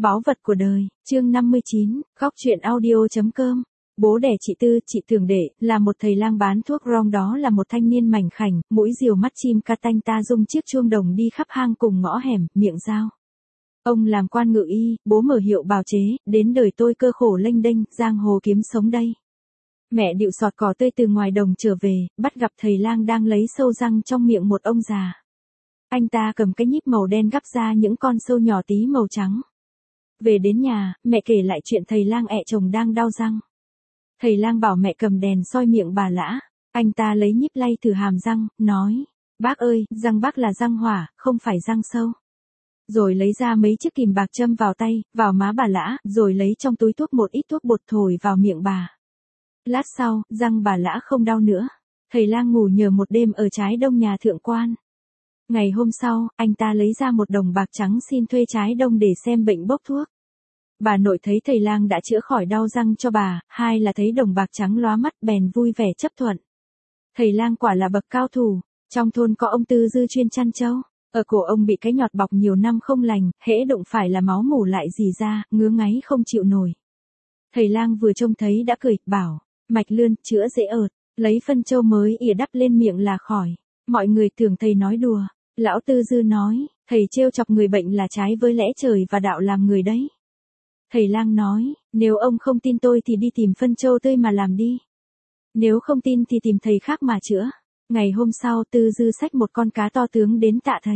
Báu vật của đời, chương 59, góc truyện audio.com. Bố đẻ chị Tư, chị Thường Đệ, là một thầy lang bán thuốc rong, đó là một thanh niên mảnh khảnh, mũi diều mắt chim ca tanh ta dung chiếc chuông đồng đi khắp hang cùng ngõ hẻm, miệng dao. Ông làm quan ngự y, bố mở hiệu bào chế, đến đời tôi cơ khổ lênh đênh, giang hồ kiếm sống đây. Mẹ điệu sọt cỏ tươi từ ngoài đồng trở về, bắt gặp thầy lang đang lấy sâu răng trong miệng một ông già. Anh ta cầm cái nhíp màu đen gắp ra những con sâu nhỏ tí màu trắng. Về đến nhà, mẹ kể lại chuyện thầy lang ẹ chồng đang đau răng. Thầy lang bảo mẹ cầm đèn soi miệng bà lã. Anh ta lấy nhíp lay thử hàm răng, nói: "Bác ơi, răng bác là răng hỏa, không phải răng sâu." Rồi lấy ra mấy chiếc kìm bạc châm vào tay, vào má bà lã, rồi lấy trong túi thuốc một ít thuốc bột thổi vào miệng bà. Lát sau, răng bà lã không đau nữa. Thầy lang ngủ nhờ một đêm ở trái đông nhà thượng quan. Ngày hôm sau, anh ta lấy ra 1 đồng bạc trắng xin thuê trái đông để xem bệnh bốc thuốc. Bà nội thấy thầy lang đã chữa khỏi đau răng cho bà, hai là thấy đồng bạc trắng lóa mắt bèn vui vẻ chấp thuận. Thầy lang quả là bậc cao thủ. Trong thôn có ông Tư Dư chuyên chăn trâu. Ở cổ ông bị cái nhọt bọc nhiều năm không lành, hễ đụng phải là máu mủ lại rỉ ra, ngứa ngáy không chịu nổi. Thầy lang vừa trông thấy đã cười, bảo: "Mạch lươn, chữa dễ ợt, lấy phân trâu mới ỉa đắp lên miệng là khỏi." Mọi người tưởng thầy nói đùa. Lão Tư Dư nói: "Thầy trêu chọc người bệnh là trái với lẽ trời và đạo làm người đấy." Thầy lang nói: "Nếu ông không tin tôi thì đi tìm phân trâu tươi mà làm đi. Nếu không tin thì tìm thầy khác mà chữa." Ngày hôm sau Tư Dư xách một con cá to tướng đến tạ thầy.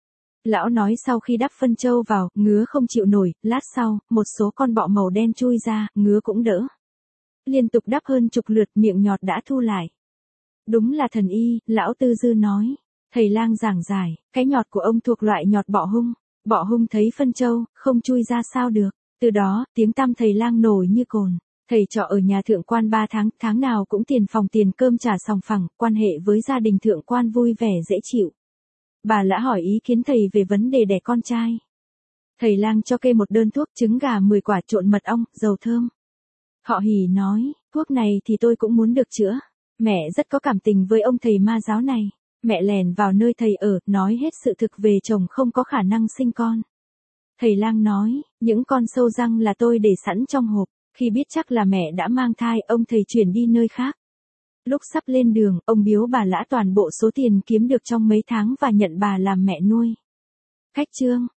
Lão nói sau khi đắp phân trâu vào, ngứa không chịu nổi, lát sau, một số con bọ màu đen chui ra, ngứa cũng đỡ. Liên tục đắp hơn chục lượt, miệng nhọt đã thu lại. "Đúng là thần y," lão Tư Dư nói. Thầy lang giảng giải, cái nhọt của ông thuộc loại nhọt bọ hung. Bọ hung thấy phân trâu, không chui ra sao được. Từ đó, tiếng tăm thầy lang nổi như cồn. Thầy trọ ở nhà thượng quan 3 tháng, tháng nào cũng tiền phòng tiền cơm trả sòng phẳng, quan hệ với gia đình thượng quan vui vẻ dễ chịu. Bà lã hỏi ý kiến thầy về vấn đề đẻ con trai. Thầy lang cho kê một đơn thuốc, trứng gà 10 quả trộn mật ong, dầu thơm. Họ hỉ nói: "Thuốc này thì tôi cũng muốn được chữa." Mẹ rất có cảm tình với ông thầy ma giáo này. Mẹ lèn vào nơi thầy ở, nói hết sự thực về chồng không có khả năng sinh con. Thầy lang nói: "Những con sâu răng là tôi để sẵn trong hộp." Khi biết chắc là mẹ đã mang thai, ông thầy chuyển đi nơi khác. Lúc sắp lên đường, ông biếu bà lã toàn bộ số tiền kiếm được trong mấy tháng và nhận bà làm mẹ nuôi. Khách chương.